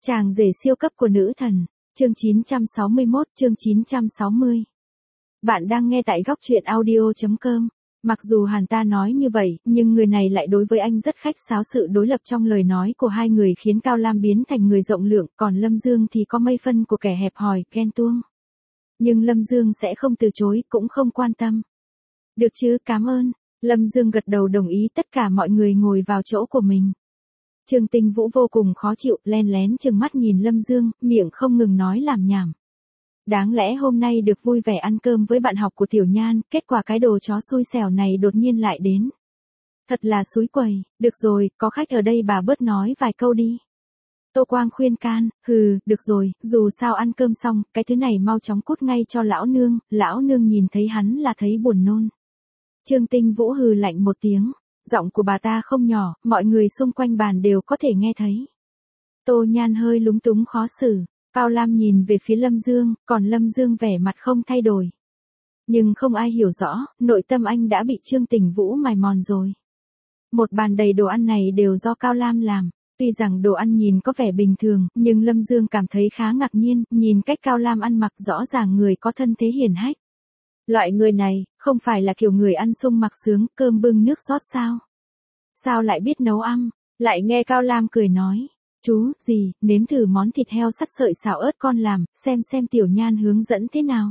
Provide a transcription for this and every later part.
Chàng rể siêu cấp của nữ thần. Chương 961, chương 960. Bạn đang nghe tại góc truyện audio.com. Mặc dù hắn ta nói như vậy, nhưng người này lại đối với anh rất khách sáo, sự đối lập trong lời nói của hai người khiến Cao Lam biến thành người rộng lượng, còn Lâm Dương thì có mấy phân của kẻ hẹp hòi, ghen tuông. Nhưng Lâm Dương sẽ không từ chối, cũng không quan tâm. Được chứ, cảm ơn. Lâm Dương gật đầu đồng ý, tất cả mọi người ngồi vào chỗ của mình. Trương Tinh Vũ vô cùng khó chịu, len lén trừng mắt nhìn Lâm Dương, miệng không ngừng nói làm nhảm. Đáng lẽ hôm nay được vui vẻ ăn cơm với bạn học của Tiểu Nhan, kết quả cái đồ chó xui xẻo này đột nhiên lại đến. Thật là xúi quầy, được rồi, có khách ở đây bà bớt nói vài câu đi. Tô Quang khuyên can, được rồi, dù sao ăn cơm xong, cái thứ này mau chóng cút ngay cho lão nương nhìn thấy hắn là thấy buồn nôn. Trương Tinh Vũ hừ lạnh một tiếng. Giọng của bà ta không nhỏ, mọi người xung quanh bàn đều có thể nghe thấy. Tô Nhan hơi lúng túng khó xử, Cao Lam nhìn về phía Lâm Dương, còn Lâm Dương vẻ mặt không thay đổi. Nhưng không ai hiểu rõ, nội tâm anh đã bị Trương Tinh Vũ mài mòn rồi. Một bàn đầy đồ ăn này đều do Cao Lam làm, tuy rằng đồ ăn nhìn có vẻ bình thường, nhưng Lâm Dương cảm thấy khá ngạc nhiên, nhìn cách Cao Lam ăn mặc rõ ràng người có thân thế hiển hách. Loại người này, không phải là kiểu người ăn sung mặc sướng, cơm bưng nước rót sao? Sao lại biết nấu ăn? Lại nghe Cao Lam cười nói, chú, nếm thử món thịt heo sắt sợi xào ớt con làm, xem Tiểu Nhan hướng dẫn thế nào.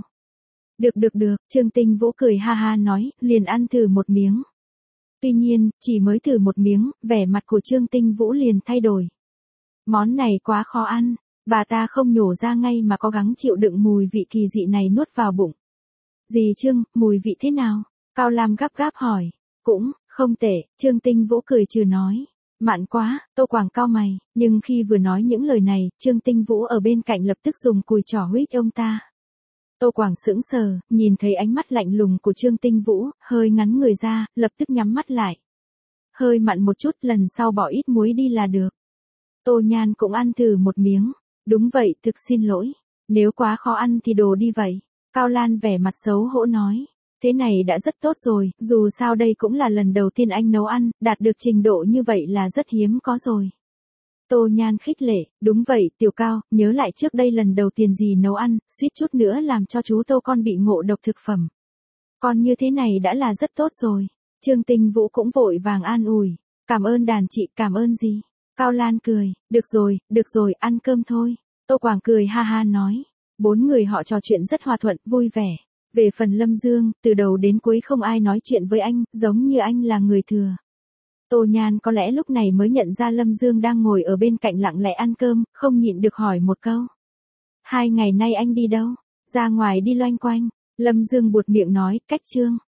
Được, Trương Tinh Vũ cười ha ha nói, liền ăn thử một miếng. Tuy nhiên, chỉ mới thử một miếng, vẻ mặt của Trương Tinh Vũ liền thay đổi. Món này quá khó ăn, bà ta không nhổ ra ngay mà cố gắng chịu đựng mùi vị kỳ dị này nuốt vào bụng. Dì Trương, mùi vị thế nào? Cao Lam gấp gáp hỏi. Cũng, không tệ, Trương Tinh Vũ cười trừ nói. Mặn quá, Tô Quảng cau mày, nhưng khi vừa nói những lời này, Trương Tinh Vũ ở bên cạnh lập tức dùng cùi trỏ huých ông ta. Tô Quảng sững sờ, nhìn thấy ánh mắt lạnh lùng của Trương Tinh Vũ, hơi ngắn người ra, lập tức nhắm mắt lại. Hơi mặn một chút, lần sau bỏ ít muối đi là được. Tô Nhan cũng ăn thử một miếng. Đúng vậy, thực xin lỗi. Nếu quá khó ăn thì đồ đi vậy. Cao Lan vẻ mặt xấu hổ nói. Thế này đã rất tốt rồi, dù sao đây cũng là lần đầu tiên anh nấu ăn, đạt được trình độ như vậy là rất hiếm có rồi. Tô Nhan khích lệ, đúng vậy, Tiểu Cao, nhớ lại trước đây lần đầu tiên dì nấu ăn, suýt chút nữa làm cho chú Tô con bị ngộ độc thực phẩm. Còn như thế này đã là rất tốt rồi. Trương Tinh Vũ cũng vội vàng an ủi. Cảm ơn đàn chị, cảm ơn gì? Cao Lan cười, được rồi, ăn cơm thôi. Tô Quảng cười ha ha nói. Bốn người họ trò chuyện rất hòa thuận, vui vẻ. Về phần Lâm Dương, từ đầu đến cuối không ai nói chuyện với anh, giống như anh là người thừa. Tô Nhan có lẽ lúc này mới nhận ra Lâm Dương đang ngồi ở bên cạnh lặng lẽ ăn cơm, không nhịn được hỏi một câu. 2 ngày nay anh đi đâu? Ra ngoài đi loanh quanh. Lâm Dương buột miệng nói, cách Trương.